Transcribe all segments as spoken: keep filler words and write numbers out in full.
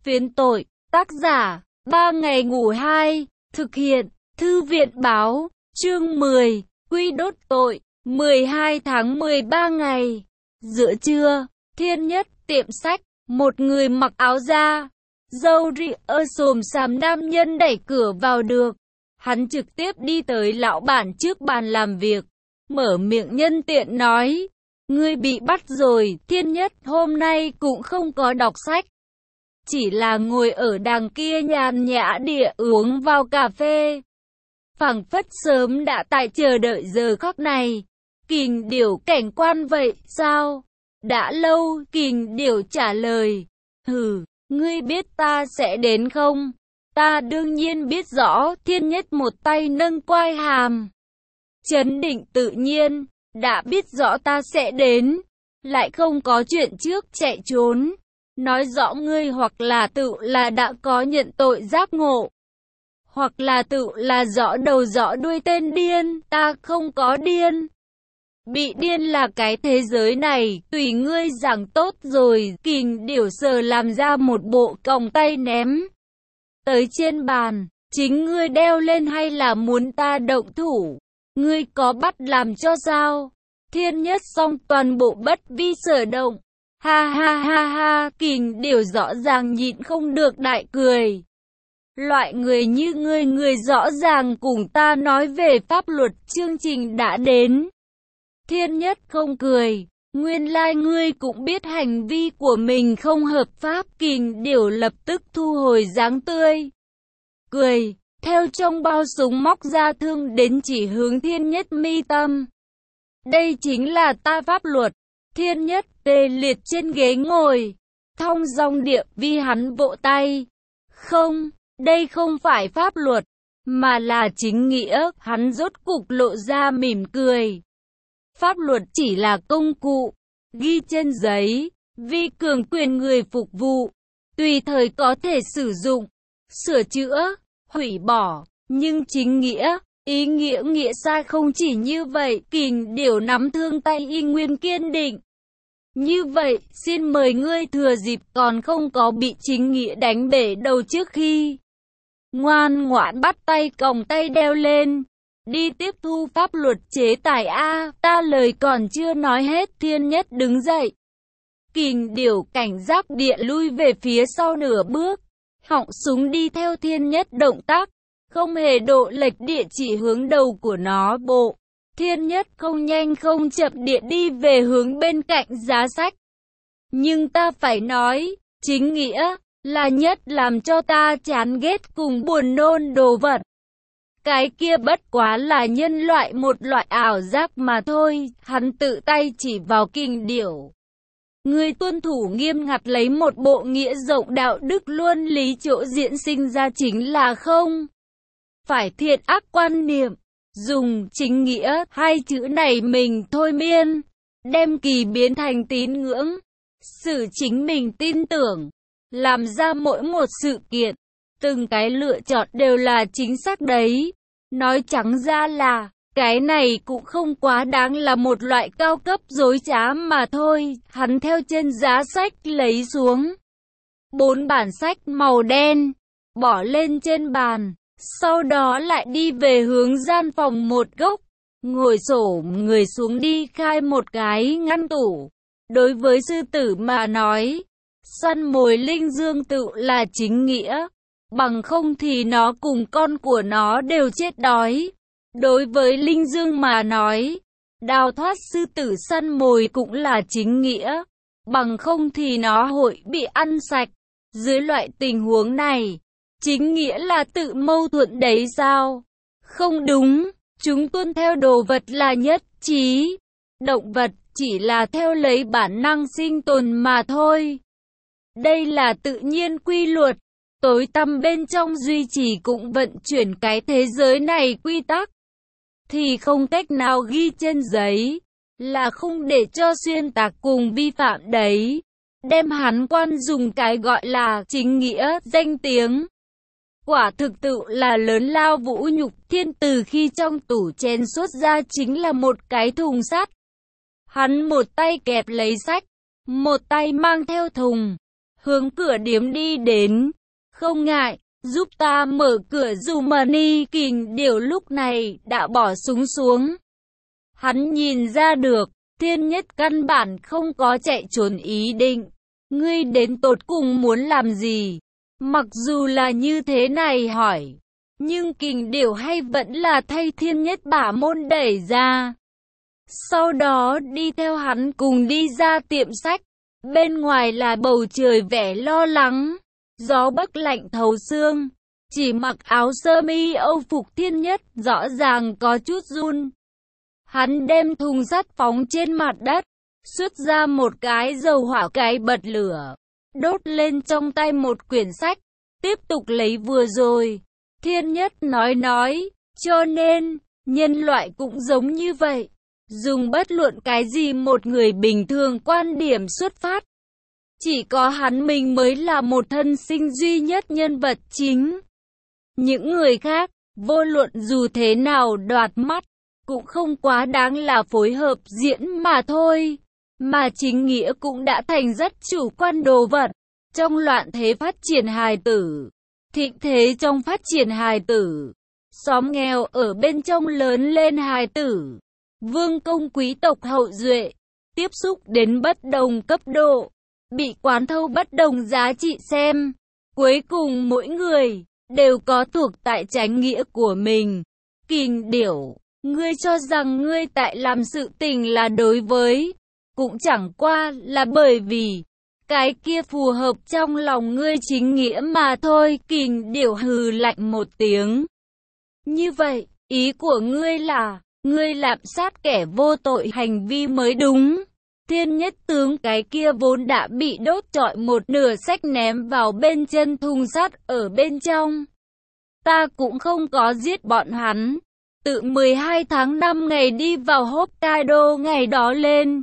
Phiến tội, tác giả, ba ngày ngủ hai, thực hiện, thư viện báo, chương mười, quy đốt tội, mười hai tháng mười ba ngày. Giữa trưa, Thiên Nhất, tiệm sách, một người mặc áo da, râu ria xồm xàm nam nhân đẩy cửa vào được. Hắn trực tiếp đi tới lão bản trước bàn làm việc, mở miệng nhân tiện nói, ngươi bị bắt rồi. Thiên Nhất hôm nay cũng không có đọc sách, chỉ là ngồi ở đằng kia nhàn nhã địa uống vào cà phê, phảng phất sớm đã tại chờ đợi giờ khắc này. Kình Điểu, cảnh quan vậy sao? Đã lâu. Kình Điểu trả lời, hừ, ngươi biết ta sẽ đến không? Ta đương nhiên biết rõ. Thiên Nhất một tay nâng quai hàm, trấn định tự nhiên, đã biết rõ ta sẽ đến, lại không có chuyện trước chạy trốn. Nói rõ ngươi hoặc là tự là đã có nhận tội giác ngộ, hoặc là tự là rõ đầu rõ đuôi tên điên. Ta không có điên. Bị điên là cái thế giới này, tùy ngươi giảng tốt rồi. Kình Điểu sờ làm ra một bộ còng tay ném tới trên bàn, chính ngươi đeo lên hay là muốn ta động thủ? Ngươi có bắt làm cho sao? Thiên Nhất xong toàn bộ bất vi sở động. Ha ha ha ha. Kình Điểu rõ ràng nhịn không được đại cười. Loại người như ngươi, người rõ ràng cùng ta nói về pháp luật, chương trình đã đến. Thiên Nhất không cười, nguyên lai like ngươi cũng biết hành vi của mình không hợp pháp. Kình Điểu lập tức thu hồi dáng tươi cười, theo trong bao súng móc ra thương đến chỉ hướng Thiên Nhất mi tâm. Đây chính là ta pháp luật. Thiên Nhất tê liệt trên ghế ngồi, thong dong địa vi hắn vỗ tay. Không, đây không phải pháp luật, mà là chính nghĩa. Hắn rốt cục lộ ra mỉm cười. Pháp luật chỉ là công cụ, ghi trên giấy, vì cường quyền người phục vụ, tùy thời có thể sử dụng, sửa chữa, hủy bỏ. Nhưng chính nghĩa, ý nghĩa nghĩa sai không chỉ như vậy. Kình Điểu nắm thương tay y nguyên kiên định. Như vậy, xin mời ngươi thừa dịp còn không có bị chính nghĩa đánh bể đầu trước khi ngoan ngoãn bắt tay còng tay đeo lên, đi tiếp thu pháp luật chế tài a. Ta lời còn chưa nói hết, Thiên Nhất đứng dậy. Kình Điểu cảnh giác địa lui về phía sau nửa bước, họng súng đi theo Thiên Nhất động tác, không hề độ lệch địa chỉ hướng đầu của nó bộ. Thiên Nhất không nhanh không chậm địa đi về hướng bên cạnh giá sách. Nhưng ta phải nói, chính nghĩa là nhất làm cho ta chán ghét cùng buồn nôn đồ vật. Cái kia bất quá là nhân loại, một loại ảo giác mà thôi. Hắn tự tay chỉ vào Kình Điểu. Ngươi tuân thủ nghiêm ngặt lấy một bộ nghĩa rộng đạo đức luân lý, chỗ diễn sinh ra chính là không phải thiện ác quan niệm. Dùng chính nghĩa hai chữ này mình thôi miên, đem kỳ biến thành tín ngưỡng, sự chính mình tin tưởng, làm ra mỗi một sự kiện, từng cái lựa chọn đều là chính xác đấy. Nói trắng ra là, cái này cũng không quá đáng, là một loại cao cấp dối trá mà thôi. Hắn theo trên giá sách lấy xuống bốn bản sách màu đen, bỏ lên trên bàn. Sau đó lại đi về hướng gian phòng một góc, ngồi xổm người xuống đi khai một cái ngăn tủ. Đối với sư tử mà nói, săn mồi linh dương tự là chính nghĩa, bằng không thì nó cùng con của nó đều chết đói. Đối với linh dương mà nói, đào thoát sư tử săn mồi cũng là chính nghĩa, bằng không thì nó hội bị ăn sạch. Dưới loại tình huống này, chính nghĩa là tự mâu thuẫn đấy sao? Không đúng, chúng tuân theo đồ vật là nhất trí. Động vật chỉ là theo lấy bản năng sinh tồn mà thôi. Đây là tự nhiên quy luật, tối tăm bên trong duy trì cũng vận chuyển cái thế giới này quy tắc. Thì không cách nào ghi trên giấy, là không để cho xuyên tạc cùng vi phạm đấy. Đem hắn quan dùng cái gọi là chính nghĩa danh tiếng, quả thực tự là lớn lao vũ nhục. Thiên từ khi trong tủ chén xuất ra chính là một cái thùng sắt. Hắn một tay kẹp lấy sách, một tay mang theo thùng, hướng cửa điếm đi đến. Không ngại, giúp ta mở cửa dùm Mani. Kình Điểu lúc này đã bỏ súng xuống. Hắn nhìn ra được, Thiên Nhất căn bản không có chạy trốn ý định. Ngươi đến tột cùng muốn làm gì? Mặc dù là như thế này hỏi, nhưng Kình Điểu hay vẫn là thay Thiên Nhất bả môn đẩy ra. Sau đó đi theo hắn cùng đi ra tiệm sách. Bên ngoài là bầu trời vẻ lo lắng, gió bắc lạnh thấu xương. Chỉ mặc áo sơ mi Âu phục Thiên Nhất rõ ràng có chút run. Hắn đem thùng sắt phóng trên mặt đất, xuất ra một cái dầu hỏa cái bật lửa, đốt lên trong tay một quyển sách, tiếp tục lấy vừa rồi. Thiên Nhất nói nói, cho nên, nhân loại cũng giống như vậy. Dùng bất luận cái gì một người bình thường quan điểm xuất phát. Chỉ có hắn mình mới là một thân sinh duy nhất nhân vật chính. Những người khác, vô luận dù thế nào đoạt mắt, cũng không quá đáng là phối hợp diễn mà thôi. Mà chính nghĩa cũng đã thành rất chủ quan đồ vật. Trong loạn thế phát triển hài tử, thịnh thế trong phát triển hài tử, xóm nghèo ở bên trong lớn lên hài tử, vương công quý tộc hậu duệ, tiếp xúc đến bất đồng cấp độ, bị quán thâu bất đồng giá trị xem. Cuối cùng mỗi người đều có thuộc tại chánh nghĩa của mình. Kình Điểu, ngươi cho rằng ngươi tại làm sự tình là đối với, cũng chẳng qua là bởi vì cái kia phù hợp trong lòng ngươi chính nghĩa mà thôi. Kình Điểu hừ lạnh một tiếng. Như vậy, ý của ngươi là, ngươi lạm sát kẻ vô tội hành vi mới đúng. Thiên Nhất tướng cái kia vốn đã bị đốt trọi một nửa sách ném vào bên chân thùng sắt ở bên trong. Ta cũng không có giết bọn hắn. Tự mười hai tháng năm ngày đi vào Hokkaido ngày đó lên,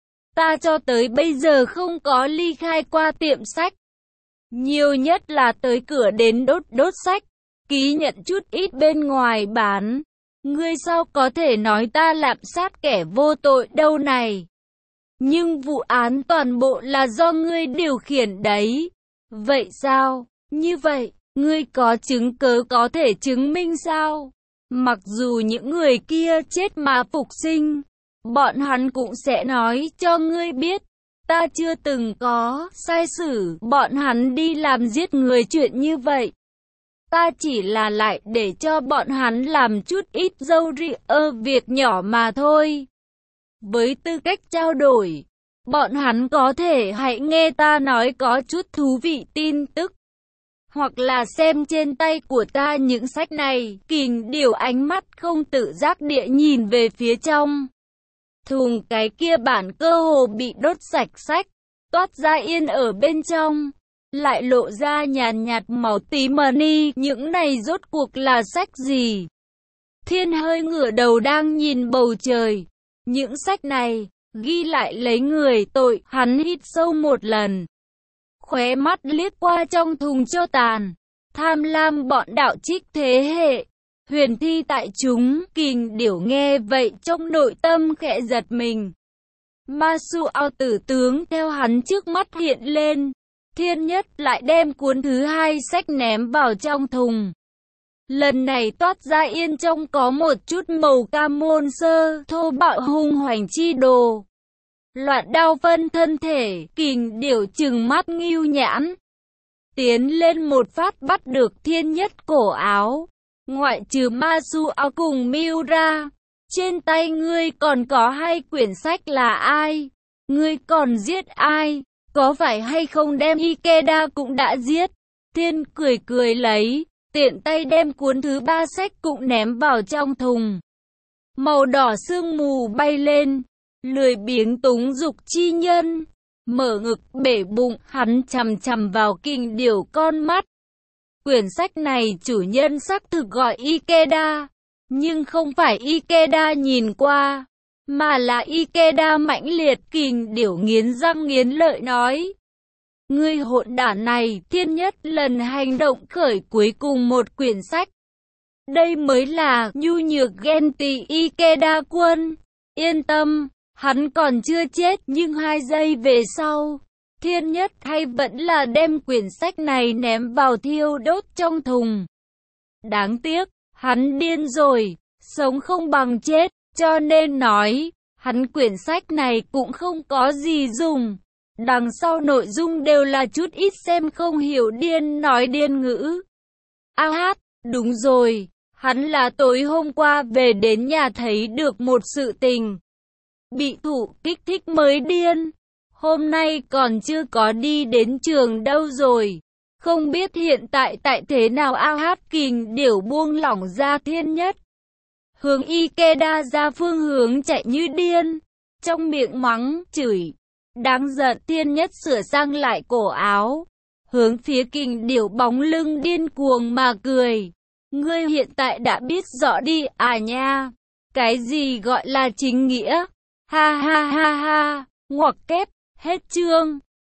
ta cho tới bây giờ không có ly khai qua tiệm sách. Nhiều nhất là tới cửa đến đốt đốt sách, ký nhận chút ít bên ngoài bán. Ngươi sao có thể nói ta lạm sát kẻ vô tội đâu này? Nhưng vụ án toàn bộ là do ngươi điều khiển đấy. Vậy sao? Như vậy, ngươi có chứng cớ có thể chứng minh sao? Mặc dù những người kia chết mà phục sinh, bọn hắn cũng sẽ nói cho ngươi biết, ta chưa từng có sai xử bọn hắn đi làm giết người chuyện như vậy. Ta chỉ là lại để cho bọn hắn làm chút ít dâu ria ơ việc nhỏ mà thôi. Với tư cách trao đổi, bọn hắn có thể hãy nghe ta nói có chút thú vị tin tức, hoặc là xem trên tay của ta những sách này. Kình Điểu ánh mắt không tự giác địa nhìn về phía trong thùng, cái kia bản cơ hồ bị đốt sạch sách, toát ra yên ở bên trong, lại lộ ra nhàn nhạt màu tím mani. Những này rốt cuộc là sách gì? Thiên hơi ngửa đầu đang nhìn bầu trời. Những sách này, ghi lại lấy người tội. Hắn hít sâu một lần, khóe mắt liếc qua trong thùng tro tàn. Tham lam bọn đạo trích thế hệ, huyền thi tại chúng. Kình Điểu nghe vậy trong nội tâm khẽ giật mình. Masuao tử tướng theo hắn trước mắt hiện lên. Thiên Nhất lại đem cuốn thứ hai sách ném vào trong thùng. Lần này toát ra yên trong có một chút màu cam môn sơ, thô bạo hung hoành chi đồ. Loạn đao phân thân thể. Kình Điểu trừng mắt ngưu nhãn, tiến lên một phát bắt được Thiên Nhất cổ áo. Ngoại trừ Masuao cùng Miura, trên tay ngươi còn có hai quyển sách là ai? Ngươi còn giết ai? Có phải hay không đem Ikeda cũng đã giết? Thiên cười cười lấy, tiện tay đem cuốn thứ ba sách cũng ném vào trong thùng. Màu đỏ sương mù bay lên, lười biếng túng dục chi nhân, mở ngực bể bụng, hắn chằm chằm vào Kình Điểu con mắt. Quyển sách này chủ nhân xác thực gọi Ikeda, nhưng không phải Ikeda nhìn qua, mà là Ikeda mãnh liệt. Kình Điểu nghiến răng nghiến lợi nói, ngươi hỗn đản này. Thiên Nhất lần hành động khởi cuối cùng một quyển sách. Đây mới là nhu nhược ghen tị Ikeda quân. Yên tâm, hắn còn chưa chết, nhưng hai giây về sau, Thiên Nhất hay vẫn là đem quyển sách này ném vào thiêu đốt trong thùng. Đáng tiếc, hắn điên rồi, sống không bằng chết, cho nên nói, hắn quyển sách này cũng không có gì dùng. Đằng sau nội dung đều là chút ít xem không hiểu điên nói điên ngữ. A hát, đúng rồi, hắn là tối hôm qua về đến nhà thấy được một sự tình. Bị thụ kích thích mới điên. Hôm nay còn chưa có đi đến trường đâu rồi. Không biết hiện tại tại thế nào. A hát kình điểu buông lỏng ra Thiên Nhất. Hướng Ikeda ra phương hướng chạy như điên. Trong miệng mắng, chửi. Đáng giận. Thiên Nhất sửa sang lại cổ áo. Hướng phía kình điểu bóng lưng điên cuồng mà cười. Ngươi hiện tại đã biết rõ đi à nha. Cái gì gọi là chính nghĩa? Ha ha ha ha. Ngoặc kép. Hết chương.